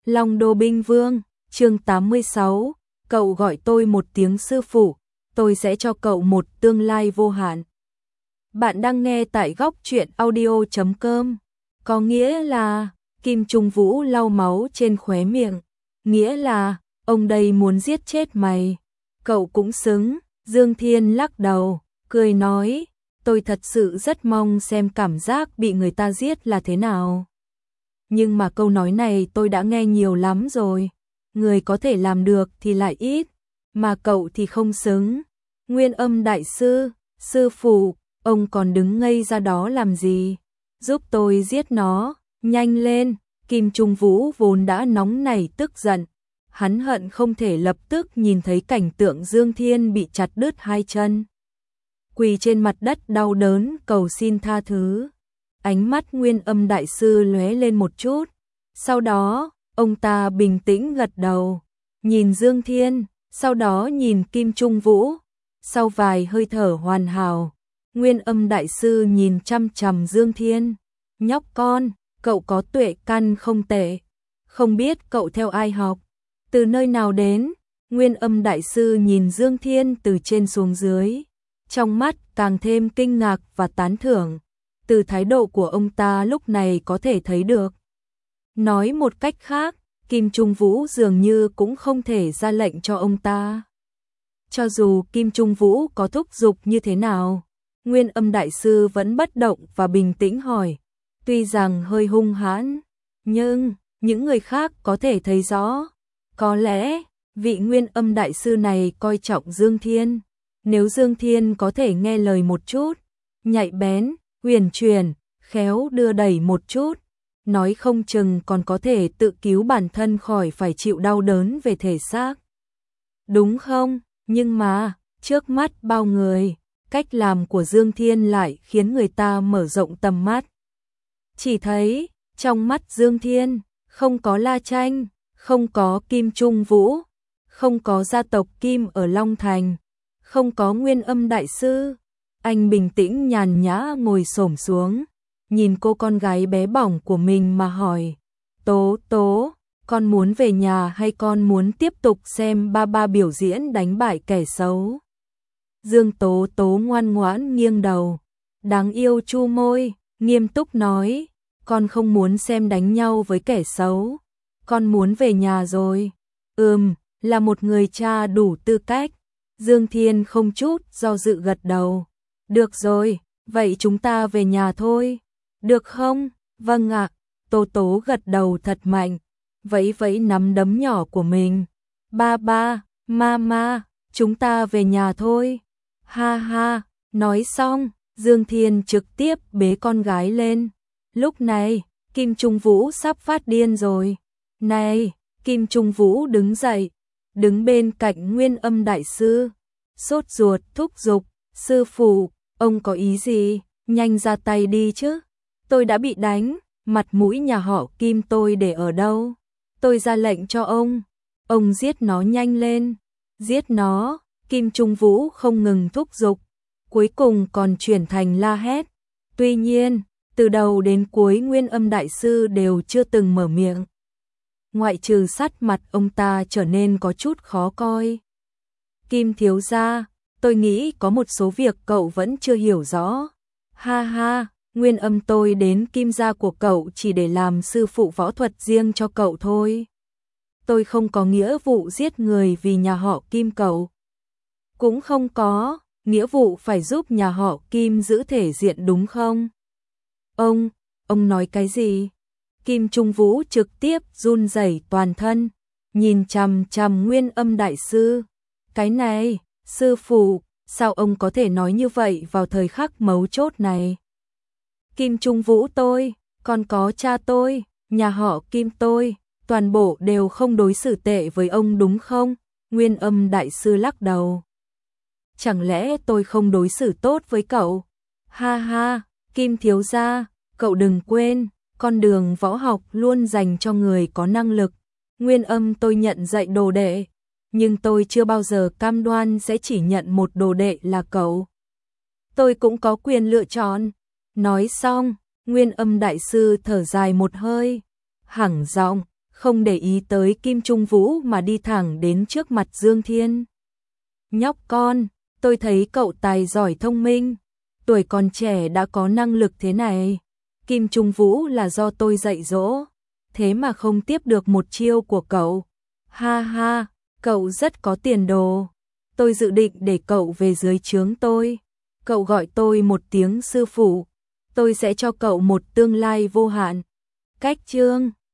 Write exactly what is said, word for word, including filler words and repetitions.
Long Đô Binh Vương, chương tám mươi sáu, cậu gọi tôi một tiếng sư phụ, tôi sẽ cho cậu một tương lai vô hạn. Bạn đang nghe tại góc truyện audio chấm com, có nghĩa là, Kim Trung Vũ lau máu trên khóe miệng, nghĩa là, ông đây muốn giết chết mày, cậu cũng xứng. Dương Thiên lắc đầu, cười nói, tôi thật sự rất mong xem cảm giác bị người ta giết là thế nào. Nhưng mà câu nói này tôi đã nghe nhiều lắm rồi, người có thể làm được thì lại ít, mà cậu thì không xứng. Nguyên Âm đại sư, sư phụ, ông còn đứng ngây ra đó làm gì? Giúp tôi giết nó, nhanh lên. Kim Trung Vũ vốn đã nóng nảy tức giận, hắn hận không thể lập tức nhìn thấy cảnh tượng Dương Thiên bị chặt đứt hai chân, quỳ trên mặt đất đau đớn cầu xin tha thứ. Ánh mắt Nguyên Âm đại sư lóe lên một chút, sau đó, ông ta bình tĩnh gật đầu, nhìn Dương Thiên, sau đó nhìn Kim Trung Vũ. Sau vài hơi thở hoàn hảo, Nguyên Âm đại sư nhìn chăm chằm Dương Thiên, nhóc con, cậu có tuệ căn không tệ, không biết cậu theo ai học, từ nơi nào đến. Nguyên Âm đại sư nhìn Dương Thiên từ trên xuống dưới, trong mắt càng thêm kinh ngạc và tán thưởng, từ thái độ của ông ta lúc này có thể thấy được. Nói một cách khác, Kim Trung Vũ dường như cũng không thể ra lệnh cho ông ta. Cho dù Kim Trung Vũ có thúc giục như thế nào, Nguyên Âm đại sư vẫn bất động và bình tĩnh hỏi, tuy rằng hơi hung hãn, nhưng những người khác có thể thấy rõ, có lẽ vị Nguyên Âm đại sư này coi trọng Dương Thiên. Nếu Dương Thiên có thể nghe lời một chút, nhạy bén, huyền chuyển, khéo đưa đẩy một chút, nói không chừng còn có thể tự cứu bản thân khỏi phải chịu đau đớn về thể xác. Đúng không? Nhưng mà, trước mắt bao người, cách làm của Dương Thiên lại khiến người ta mở rộng tầm mắt. Chỉ thấy, trong mắt Dương Thiên, không có La Tranh, không có Kim Trung Vũ, không có gia tộc Kim ở Long Thành, không có Nguyên Âm đại sư. Anh bình tĩnh nhàn nhã ngồi xổm xuống, nhìn cô con gái bé bỏng của mình mà hỏi, Tố Tố, con muốn về nhà hay con muốn tiếp tục xem ba ba biểu diễn đánh bại kẻ xấu? Dương Tố Tố ngoan ngoãn nghiêng đầu, đáng yêu chu môi, nghiêm túc nói, con không muốn xem đánh nhau với kẻ xấu, con muốn về nhà rồi. Ừm, là một người cha đủ tư cách. Dương Thiên không chút do dự gật đầu. Được rồi, vậy chúng ta về nhà thôi. Được không? Vâng ạ. Tố Tố gật đầu thật mạnh, vẫy vẫy nắm đấm nhỏ của mình. Ba ba, mama, chúng ta về nhà thôi. Ha ha, nói xong, Dương Thiên trực tiếp bế con gái lên. Lúc này, Kim Trung Vũ sắp phát điên rồi. Này, Kim Trung Vũ đứng dậy, đứng bên cạnh Nguyên Âm đại sư, sốt ruột thúc giục, sư phụ, ông có ý gì, nhanh ra tay đi chứ, tôi đã bị đánh, mặt mũi nhà họ Kim tôi để ở đâu, tôi ra lệnh cho ông, ông giết nó nhanh lên, giết nó. Kim Trung Vũ không ngừng thúc giục, cuối cùng còn chuyển thành la hét. Tuy nhiên, từ đầu đến cuối Nguyên Âm đại sư đều chưa từng mở miệng, ngoại trừ sắc mặt ông ta trở nên có chút khó coi. Kim thiếu gia, tôi nghĩ có một số việc cậu vẫn chưa hiểu rõ. Ha ha, Nguyên Âm tôi đến Kim gia của cậu chỉ để làm sư phụ võ thuật riêng cho cậu thôi. Tôi không có nghĩa vụ giết người vì nhà họ Kim cậu. Cũng không có nghĩa vụ phải giúp nhà họ Kim giữ thể diện đúng không? Ông, ông nói cái gì? Kim Trung Vũ trực tiếp run rẩy toàn thân, nhìn chằm chằm Nguyên Âm đại sư. Cái này, sư phụ, sao ông có thể nói như vậy vào thời khắc mấu chốt này? Kim Trung Vũ tôi, còn có cha tôi, nhà họ Kim tôi, toàn bộ đều không đối xử tệ với ông đúng không? Nguyên Âm đại sư lắc đầu. Chẳng lẽ tôi không đối xử tốt với cậu? Ha ha, Kim thiếu gia, cậu đừng quên, con đường võ học luôn dành cho người có năng lực. Nguyên Âm tôi nhận dạy đồ đệ, nhưng tôi chưa bao giờ cam đoan sẽ chỉ nhận một đồ đệ là cậu. Tôi cũng có quyền lựa chọn. Nói xong, Nguyên Âm đại sư thở dài một hơi, hẳng giọng, không để ý tới Kim Trung Vũ mà đi thẳng đến trước mặt Dương Thiên. Nhóc con, tôi thấy cậu tài giỏi thông minh, tuổi còn trẻ đã có năng lực thế này. Kim Trung Vũ là do tôi dạy dỗ, thế mà không tiếp được một chiêu của cậu. Ha ha, cậu rất có tiền đồ. Tôi dự định để cậu về dưới trướng tôi. Cậu gọi tôi một tiếng sư phụ, tôi sẽ cho cậu một tương lai vô hạn. Cách chương